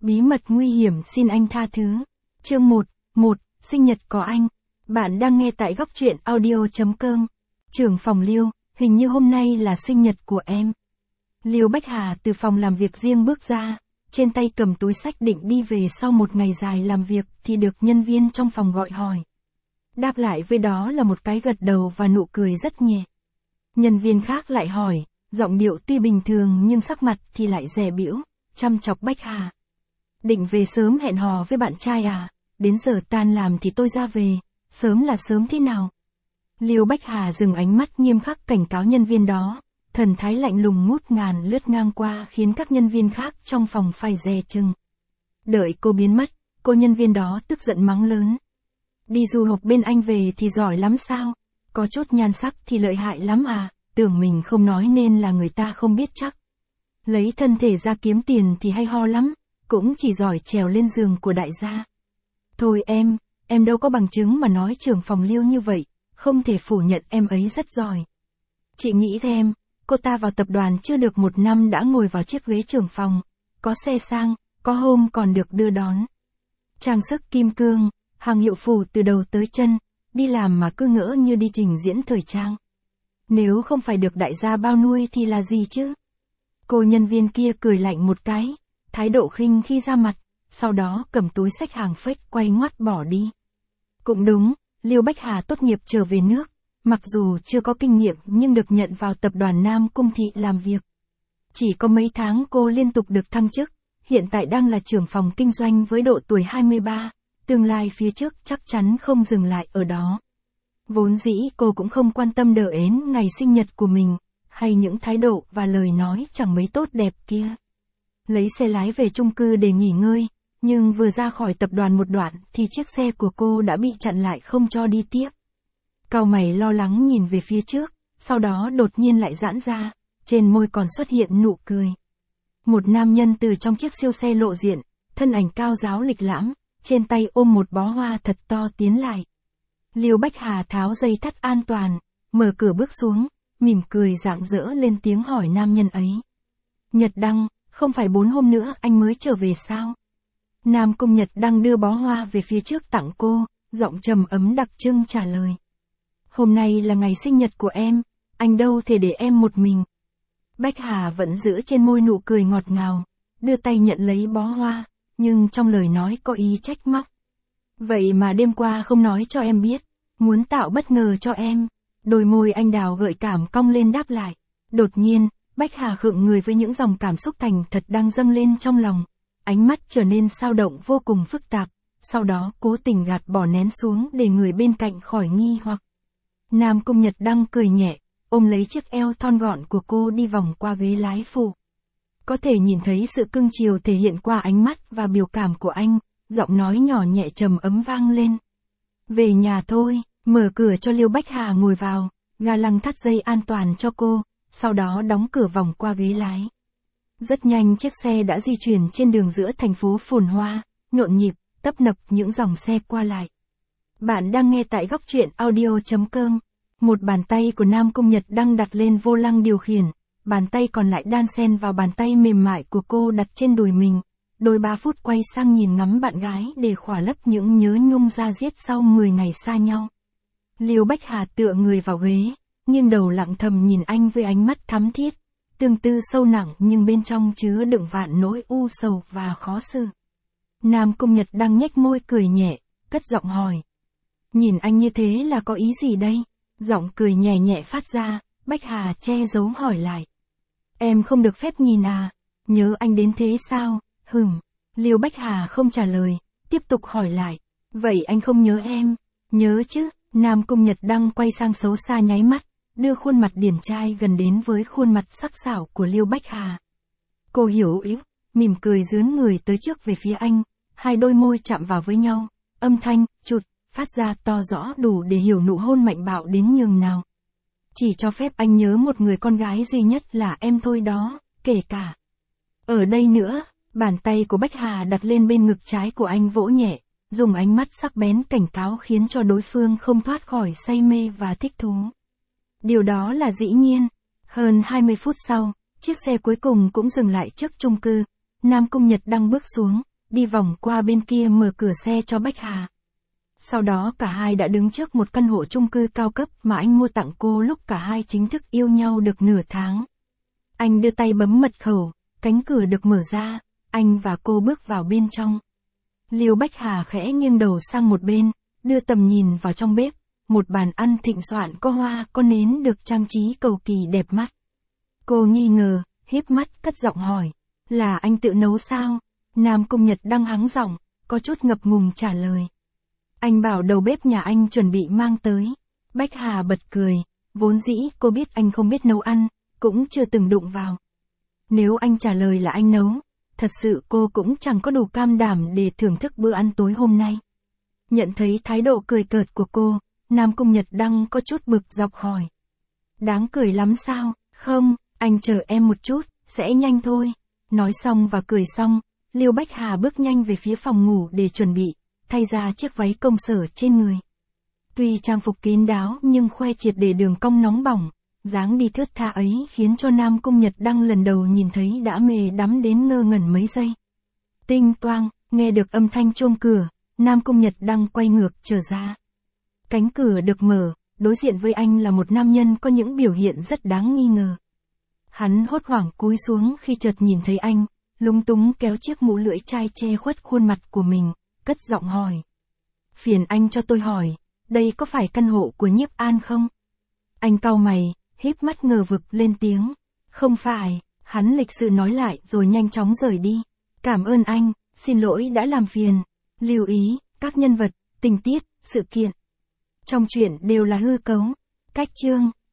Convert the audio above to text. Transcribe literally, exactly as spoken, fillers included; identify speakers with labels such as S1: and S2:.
S1: Bí mật nguy hiểm xin anh tha thứ. Chương một, một, sinh nhật có anh. Bạn đang nghe tại góc truyện audio.com. Trưởng phòng Liêu, hình như hôm nay là sinh nhật của em. Liêu Bách Hà từ phòng làm việc riêng bước ra, trên tay cầm túi xách định đi về sau một ngày dài làm việc thì được nhân viên trong phòng gọi hỏi. Đáp lại với đó là một cái gật đầu và nụ cười rất nhẹ. Nhân viên khác lại hỏi, giọng điệu tuy bình thường nhưng sắc mặt thì lại dè bĩu, chăm chọc Bách Hà. Định về sớm hẹn hò với bạn trai à, đến giờ tan làm thì tôi ra về, sớm là sớm thế nào? Liêu Bách Hà dừng ánh mắt nghiêm khắc cảnh cáo nhân viên đó, thần thái lạnh lùng ngút ngàn lướt ngang qua khiến các nhân viên khác trong phòng phải dè chừng. Đợi cô biến mất, cô nhân viên đó tức giận mắng lớn. Đi du học bên anh về thì giỏi lắm sao? Có chút nhan sắc thì lợi hại lắm à, tưởng mình không nói nên là người ta không biết chắc. Lấy thân thể ra kiếm tiền thì hay ho lắm, cũng chỉ giỏi trèo lên giường của đại gia. Thôi em, em đâu có bằng chứng mà nói trưởng phòng Liêu như vậy, không thể phủ nhận em ấy rất giỏi. Chị nghĩ thêm, cô ta vào tập đoàn chưa được một năm đã ngồi vào chiếc ghế trưởng phòng, có xe sang, có hôm còn được đưa đón. Trang sức kim cương, hàng hiệu phủ từ đầu tới chân, đi làm mà cứ ngỡ như đi trình diễn thời trang. Nếu không phải được đại gia bao nuôi thì là gì chứ? Cô nhân viên kia cười lạnh một cái, thái độ khinh khi ra mặt, sau đó cầm túi xách hàng fake quay ngoắt bỏ đi. Cũng đúng, Liêu Bách Hà tốt nghiệp trở về nước, mặc dù chưa có kinh nghiệm nhưng được nhận vào tập đoàn Nam Cung Thị làm việc. Chỉ có mấy tháng cô liên tục được thăng chức, hiện tại đang là trưởng phòng kinh doanh với độ tuổi hai mươi ba, tương lai phía trước chắc chắn không dừng lại ở đó. Vốn dĩ cô cũng không quan tâm đờ ến ngày sinh nhật của mình, hay những thái độ và lời nói chẳng mấy tốt đẹp kia. Lấy xe lái về chung cư để nghỉ ngơi, nhưng vừa ra khỏi tập đoàn một đoạn thì chiếc xe của cô đã bị chặn lại không cho đi tiếp. Cau mày lo lắng nhìn về phía trước, sau đó đột nhiên lại giãn ra, trên môi còn xuất hiện nụ cười. Một nam nhân từ trong chiếc siêu xe lộ diện, thân ảnh cao ráo lịch lãm, trên tay ôm một bó hoa thật to tiến lại. Liêu Bách Hà tháo dây thắt an toàn, mở cửa bước xuống, mỉm cười rạng rỡ lên tiếng hỏi nam nhân ấy. Nhật Đăng, không phải bốn hôm nữa anh mới trở về sao? Nam Cung Nhật Đăng đưa bó hoa về phía trước tặng cô, giọng trầm ấm đặc trưng trả lời. Hôm nay là ngày sinh nhật của em, anh đâu thể để em một mình. Bách Hà vẫn giữ trên môi nụ cười ngọt ngào, đưa tay nhận lấy bó hoa, nhưng trong lời nói có ý trách móc. Vậy mà đêm qua không nói cho em biết, muốn tạo bất ngờ cho em. Đôi môi anh đào gợi cảm cong lên đáp lại. Đột nhiên, Bách Hà khựng người với những dòng cảm xúc thành thật đang dâng lên trong lòng. Ánh mắt trở nên xao động vô cùng phức tạp, sau đó cố tình gạt bỏ nén xuống để người bên cạnh khỏi nghi hoặc. Nam Cung Nhật Đăng cười nhẹ, ôm lấy chiếc eo thon gọn của cô đi vòng qua ghế lái phụ. Có thể nhìn thấy sự cưng chiều thể hiện qua ánh mắt và biểu cảm của anh, giọng nói nhỏ nhẹ trầm ấm vang lên. Về nhà thôi, mở cửa cho Liêu Bách Hà ngồi vào, ga lăng thắt dây an toàn cho cô, sau đó đóng cửa vòng qua ghế lái. Rất nhanh chiếc xe đã di chuyển trên đường giữa thành phố phồn hoa, nhộn nhịp, tấp nập những dòng xe qua lại. Bạn đang nghe tại góc truyện audio.com. Một bàn tay của Nam Cung Nhật Đăng đặt lên vô lăng điều khiển, bàn tay còn lại đan xen vào bàn tay mềm mại của cô đặt trên đùi mình. Đôi ba phút quay sang nhìn ngắm bạn gái để khỏa lấp những nhớ nhung da diết sau mười ngày xa nhau. Liêu Bách Hà tựa người vào ghế, nghiêng đầu lặng thầm nhìn anh với ánh mắt thắm thiết, tương tư sâu nặng nhưng bên trong chứa đựng vạn nỗi u sầu và khó xử. Nam Cung Nhật Đăng nhếch môi cười nhẹ, cất giọng hỏi. Nhìn anh như thế là có ý gì đây? Giọng cười nhẹ nhẹ phát ra, Bách Hà che giấu hỏi lại. Em không được phép nhìn à? Nhớ anh đến thế sao? Hừm. Liêu Bách Hà không trả lời, tiếp tục hỏi lại. Vậy anh không nhớ em? Nhớ chứ. Nam Cung Nhật Đăng quay sang xấu xa nháy mắt, đưa khuôn mặt điển trai gần đến với khuôn mặt sắc sảo của Liêu Bách Hà. Cô hiểu ý, mỉm cười dướn người tới trước về phía anh, hai đôi môi chạm vào với nhau, âm thanh, chụt, phát ra to rõ đủ để hiểu nụ hôn mạnh bạo đến nhường nào. Chỉ cho phép anh nhớ một người con gái duy nhất là em thôi đó, kể cả. Ở đây nữa, bàn tay của Bách Hà đặt lên bên ngực trái của anh vỗ nhẹ, dùng ánh mắt sắc bén cảnh cáo khiến cho đối phương không thoát khỏi say mê và thích thú. Điều đó là dĩ nhiên. Hơn hai mươi phút sau, chiếc xe cuối cùng cũng dừng lại trước chung cư. Nam Cung Nhật Đăng bước xuống, đi vòng qua bên kia mở cửa xe cho Bách Hà. Sau đó cả hai đã đứng trước một căn hộ chung cư cao cấp mà anh mua tặng cô lúc cả hai chính thức yêu nhau được nửa tháng. Anh đưa tay bấm mật khẩu, cánh cửa được mở ra, anh và cô bước vào bên trong. Liêu Bách Hà khẽ nghiêng đầu sang một bên, đưa tầm nhìn vào trong bếp, một bàn ăn thịnh soạn có hoa có nến được trang trí cầu kỳ đẹp mắt. Cô nghi ngờ, híp mắt cất giọng hỏi, là anh tự nấu sao? Nam Cung Nhật đang hắng giọng, có chút ngập ngùng trả lời. Anh bảo đầu bếp nhà anh chuẩn bị mang tới. Bách Hà bật cười, vốn dĩ cô biết anh không biết nấu ăn, cũng chưa từng đụng vào. Nếu anh trả lời là anh nấu, thật sự cô cũng chẳng có đủ cam đảm để thưởng thức bữa ăn tối hôm nay. Nhận thấy thái độ cười cợt của cô, Nam Cung Nhật Đăng có chút bực dọc hỏi. Đáng cười lắm sao? Không, anh chờ em một chút, sẽ nhanh thôi. Nói xong và cười xong, Liêu Bách Hà bước nhanh về phía phòng ngủ để chuẩn bị, thay ra chiếc váy công sở trên người. Tuy trang phục kín đáo nhưng khoe triệt để đường cong nóng bỏng, dáng đi thướt tha ấy khiến cho Nam Cung Nhật Đăng lần đầu nhìn thấy đã mê đắm đến ngơ ngẩn mấy giây. Tinh toang, nghe được âm thanh chuông cửa, Nam Cung Nhật Đăng quay ngược trở ra. Cánh cửa được mở, đối diện với anh là một nam nhân có những biểu hiện rất đáng nghi ngờ. Hắn hốt hoảng cúi xuống khi chợt nhìn thấy anh, lúng túng kéo chiếc mũ lưỡi chai che khuất khuôn mặt của mình, cất giọng hỏi. Phiền anh cho tôi hỏi, đây có phải căn hộ của Nhiếp An không? Anh cau mày, híp mắt ngờ vực lên tiếng. Không phải, hắn lịch sự nói lại rồi nhanh chóng rời đi. Cảm ơn anh, xin lỗi đã làm phiền. Lưu ý, các nhân vật, tình tiết, sự kiện trong truyện đều là hư cấu. Cách chương